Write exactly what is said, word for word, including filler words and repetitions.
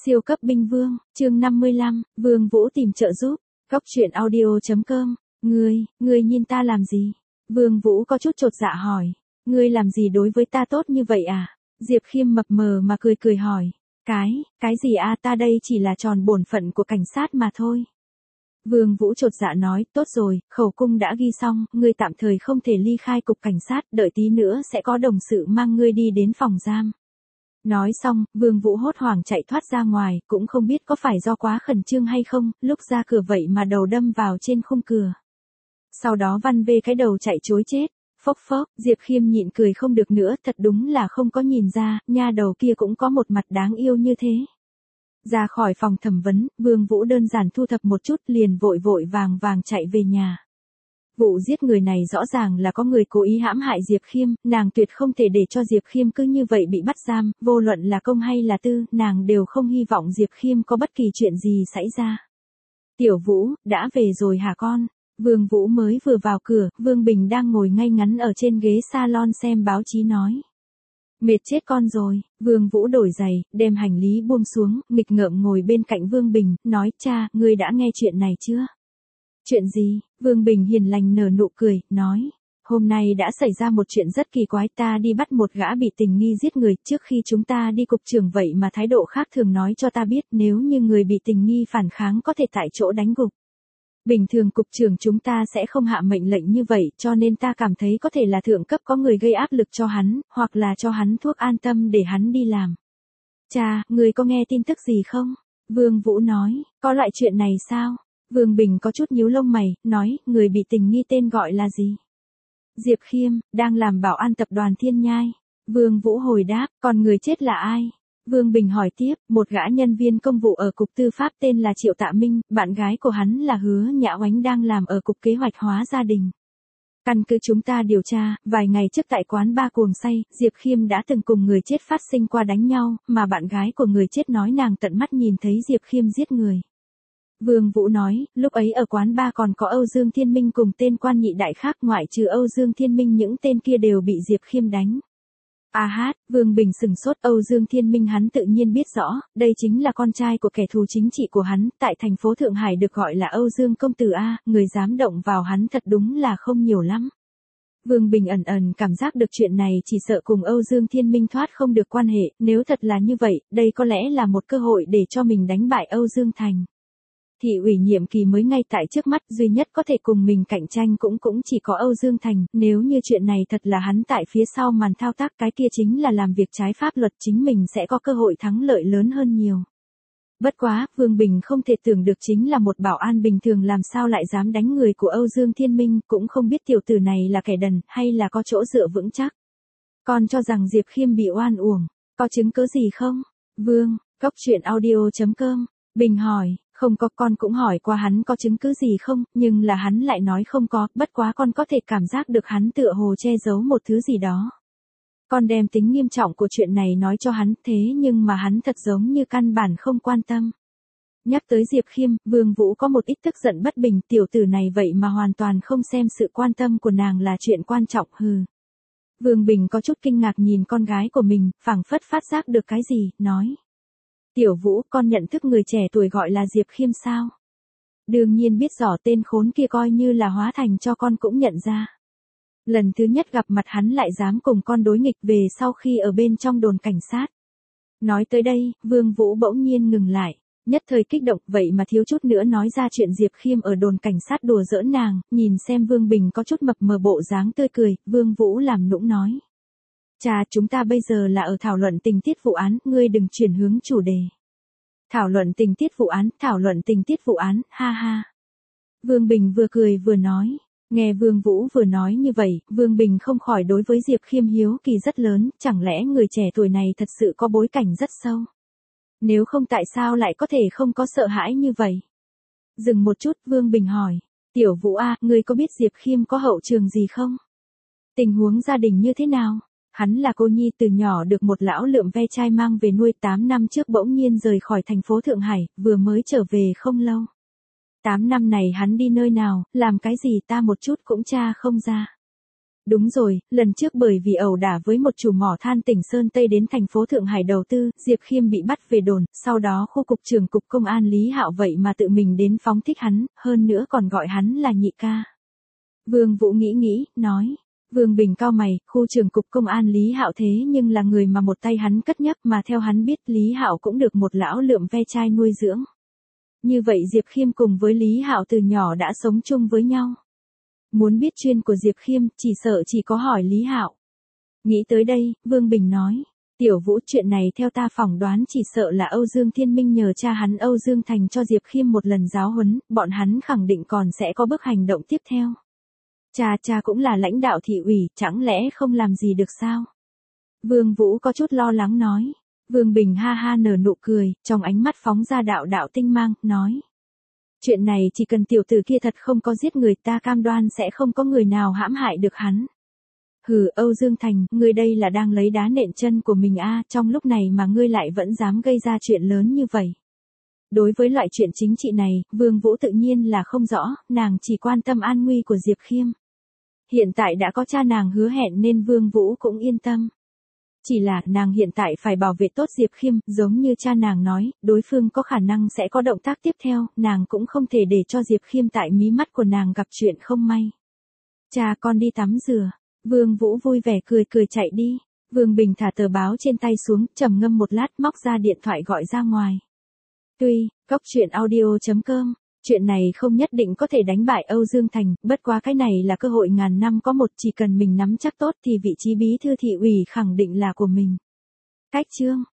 Siêu cấp binh vương, chương năm mươi lăm, Vương Vũ tìm trợ giúp. Góc truyện audio chấm com. Ngươi, ngươi nhìn ta làm gì? Vương Vũ có chút chột dạ hỏi. Ngươi làm gì đối với ta tốt như vậy à? Diệp Khiêm mập mờ mà cười cười hỏi. Cái, cái gì a, ta đây chỉ là tròn bổn phận của cảnh sát mà thôi. Vương Vũ chột dạ nói, tốt rồi, khẩu cung đã ghi xong, ngươi tạm thời không thể ly khai cục cảnh sát, đợi tí nữa sẽ có đồng sự mang ngươi đi đến phòng giam. Nói xong, Vương Vũ hốt hoảng chạy thoát ra ngoài, cũng không biết có phải do quá khẩn trương hay không, lúc ra cửa vậy mà đầu đâm vào trên khung cửa. Sau đó văn vê cái đầu chạy trối chết. Phốc phốc, Diệp Khiêm nhịn cười không được nữa, thật đúng là không có nhìn ra, nha đầu kia cũng có một mặt đáng yêu như thế. Ra khỏi phòng thẩm vấn, Vương Vũ đơn giản thu thập một chút liền vội vội vàng vàng chạy về nhà. Vụ giết người này rõ ràng là có người cố ý hãm hại Diệp Khiêm, nàng tuyệt không thể để cho Diệp Khiêm cứ như vậy bị bắt giam, vô luận là công hay là tư, nàng đều không hy vọng Diệp Khiêm có bất kỳ chuyện gì xảy ra. Tiểu Vũ, đã về rồi hả con? Vương Vũ mới vừa vào cửa, Vương Bình đang ngồi ngay ngắn ở trên ghế salon xem báo chí nói. Mệt chết con rồi, Vương Vũ đổi giày, đem hành lý buông xuống, nghịch ngợm ngồi bên cạnh Vương Bình, nói, cha, ngươi đã nghe chuyện này chưa? Chuyện gì? Vương Bình hiền lành nở nụ cười, nói, hôm nay đã xảy ra một chuyện rất kỳ quái, ta đi bắt một gã bị tình nghi giết người, trước khi chúng ta đi cục trưởng vậy mà thái độ khác thường nói cho ta biết nếu như người bị tình nghi phản kháng có thể tại chỗ đánh gục. Bình thường cục trưởng chúng ta sẽ không hạ mệnh lệnh như vậy, cho nên ta cảm thấy có thể là thượng cấp có người gây áp lực cho hắn, hoặc là cho hắn thuốc an tâm để hắn đi làm. Cha, người có nghe tin tức gì không? Vương Vũ nói, có loại chuyện này sao? Vương Bình có chút nhíu lông mày, nói, người bị tình nghi tên gọi là gì? Diệp Khiêm, đang làm bảo an tập đoàn Thiên Nhai. Vương Vũ hồi đáp, còn người chết là ai? Vương Bình hỏi tiếp, một gã nhân viên công vụ ở cục tư pháp tên là Triệu Tạ Minh, bạn gái của hắn là Hứa Nhã Oánh đang làm ở cục kế hoạch hóa gia đình. Căn cứ chúng ta điều tra, vài ngày trước tại quán ba cuồng say, Diệp Khiêm đã từng cùng người chết phát sinh qua đánh nhau, mà bạn gái của người chết nói nàng tận mắt nhìn thấy Diệp Khiêm giết người. Vương Vũ nói, lúc ấy ở quán ba còn có Âu Dương Thiên Minh cùng tên quan nhị đại khác, ngoại trừ Âu Dương Thiên Minh những tên kia đều bị Diệp Khiêm đánh. A hát, Vương Bình sừng sốt, Âu Dương Thiên Minh hắn tự nhiên biết rõ, đây chính là con trai của kẻ thù chính trị của hắn, tại thành phố Thượng Hải được gọi là Âu Dương công tử A, người dám động vào hắn thật đúng là không nhiều lắm. Vương Bình ẩn ẩn cảm giác được chuyện này chỉ sợ cùng Âu Dương Thiên Minh thoát không được quan hệ, nếu thật là như vậy, đây có lẽ là một cơ hội để cho mình đánh bại Âu Dương Thành. Thị ủy nhiệm kỳ mới ngay tại trước mắt, duy nhất có thể cùng mình cạnh tranh cũng cũng chỉ có Âu Dương Thành, nếu như chuyện này thật là hắn tại phía sau màn thao tác, cái kia chính là làm việc trái pháp luật, chính mình sẽ có cơ hội thắng lợi lớn hơn nhiều. Bất quá, Vương Bình không thể tưởng được chính là một bảo an bình thường làm sao lại dám đánh người của Âu Dương Thiên Minh, cũng không biết tiểu tử này là kẻ đần, hay là có chỗ dựa vững chắc. Con cho rằng Diệp Khiêm bị oan uổng, có chứng cứ gì không? Vương, góc truyện audio chấm com, Bình hỏi. Không có, con cũng hỏi qua hắn có chứng cứ gì không, nhưng là hắn lại nói không có, bất quá con có thể cảm giác được hắn tựa hồ che giấu một thứ gì đó. Con đem tính nghiêm trọng của chuyện này nói cho hắn, thế nhưng mà hắn thật giống như căn bản không quan tâm. Nhắc tới Diệp Khiêm, Vương Vũ có một ít tức giận bất bình, tiểu tử này vậy mà hoàn toàn không xem sự quan tâm của nàng là chuyện quan trọng, hừ. Vương Bình có chút kinh ngạc nhìn con gái của mình, phảng phất phát giác được cái gì, nói. Tiểu Vũ, con nhận thức người trẻ tuổi gọi là Diệp Khiêm sao? Đương nhiên biết rõ, tên khốn kia coi như là hóa thành cho con cũng nhận ra. Lần thứ nhất gặp mặt hắn lại dám cùng con đối nghịch về sau khi ở bên trong đồn cảnh sát. Nói tới đây, Vương Vũ bỗng nhiên ngừng lại, nhất thời kích động, vậy mà thiếu chút nữa nói ra chuyện Diệp Khiêm ở đồn cảnh sát đùa giỡn nàng, nhìn xem Vương Bình có chút mập mờ bộ dáng tươi cười, Vương Vũ làm nũng nói. Cha, chúng ta bây giờ là ở thảo luận tình tiết vụ án, ngươi đừng chuyển hướng chủ đề. Thảo luận tình tiết vụ án, thảo luận tình tiết vụ án, ha ha. Vương Bình vừa cười vừa nói, nghe Vương Vũ vừa nói như vậy, Vương Bình không khỏi đối với Diệp Khiêm hiếu kỳ rất lớn, chẳng lẽ người trẻ tuổi này thật sự có bối cảnh rất sâu? Nếu không tại sao lại có thể không có sợ hãi như vậy? Dừng một chút, Vương Bình hỏi, Tiểu Vũ A, ngươi có biết Diệp Khiêm có hậu trường gì không? Tình huống gia đình như thế nào? Hắn là cô nhi từ nhỏ được một lão lượm ve chai mang về nuôi, tám năm trước bỗng nhiên rời khỏi thành phố Thượng Hải, vừa mới trở về không lâu. tám năm này hắn đi nơi nào, làm cái gì ta một chút cũng tra không ra. Đúng rồi, lần trước bởi vì ẩu đả với một chủ mỏ than tỉnh Sơn Tây đến thành phố Thượng Hải đầu tư, Diệp Khiêm bị bắt về đồn, sau đó khu cục trưởng cục công an Lý Hạo vậy mà tự mình đến phóng thích hắn, hơn nữa còn gọi hắn là nhị ca. Vương Vũ nghĩ nghĩ, nói. Vương Bình cau mày, khu trưởng cục công an Lý Hạo thế nhưng là người mà một tay hắn cất nhắc mà theo hắn biết Lý Hạo cũng được một lão lượm ve chai nuôi dưỡng. Như vậy Diệp Khiêm cùng với Lý Hạo từ nhỏ đã sống chung với nhau. Muốn biết chuyên của Diệp Khiêm, chỉ sợ chỉ có hỏi Lý Hạo. Nghĩ tới đây, Vương Bình nói, Tiểu Vũ chuyện này theo ta phỏng đoán chỉ sợ là Âu Dương Thiên Minh nhờ cha hắn Âu Dương Thành cho Diệp Khiêm một lần giáo huấn, bọn hắn khẳng định còn sẽ có bước hành động tiếp theo. Cha cha cũng là lãnh đạo thị ủy, chẳng lẽ không làm gì được sao? Vương Vũ có chút lo lắng nói. Vương Bình ha ha nở nụ cười, trong ánh mắt phóng ra đạo đạo tinh mang, nói. Chuyện này chỉ cần tiểu tử kia thật không có giết người ta cam đoan sẽ không có người nào hãm hại được hắn. Hừ, Âu Dương Thành, ngươi đây là đang lấy đá nện chân của mình a, trong lúc này mà ngươi lại vẫn dám gây ra chuyện lớn như vậy. Đối với loại chuyện chính trị này, Vương Vũ tự nhiên là không rõ, nàng chỉ quan tâm an nguy của Diệp Khiêm. Hiện tại đã có cha nàng hứa hẹn nên Vương Vũ cũng yên tâm. Chỉ là nàng hiện tại phải bảo vệ tốt Diệp Khiêm, giống như cha nàng nói, đối phương có khả năng sẽ có động tác tiếp theo, nàng cũng không thể để cho Diệp Khiêm tại mí mắt của nàng gặp chuyện không may. Cha con đi tắm rửa. Vương Vũ vui vẻ cười cười chạy đi. Vương Bình thả tờ báo trên tay xuống, trầm ngâm một lát móc ra điện thoại gọi ra ngoài. Tuy, cóc truyện audio chấm com, chuyện này không nhất định có thể đánh bại Âu Dương Thành, bất quá cái này là cơ hội ngàn năm có một, chỉ cần mình nắm chắc tốt thì vị trí bí thư thị ủy khẳng định là của mình. Cách chương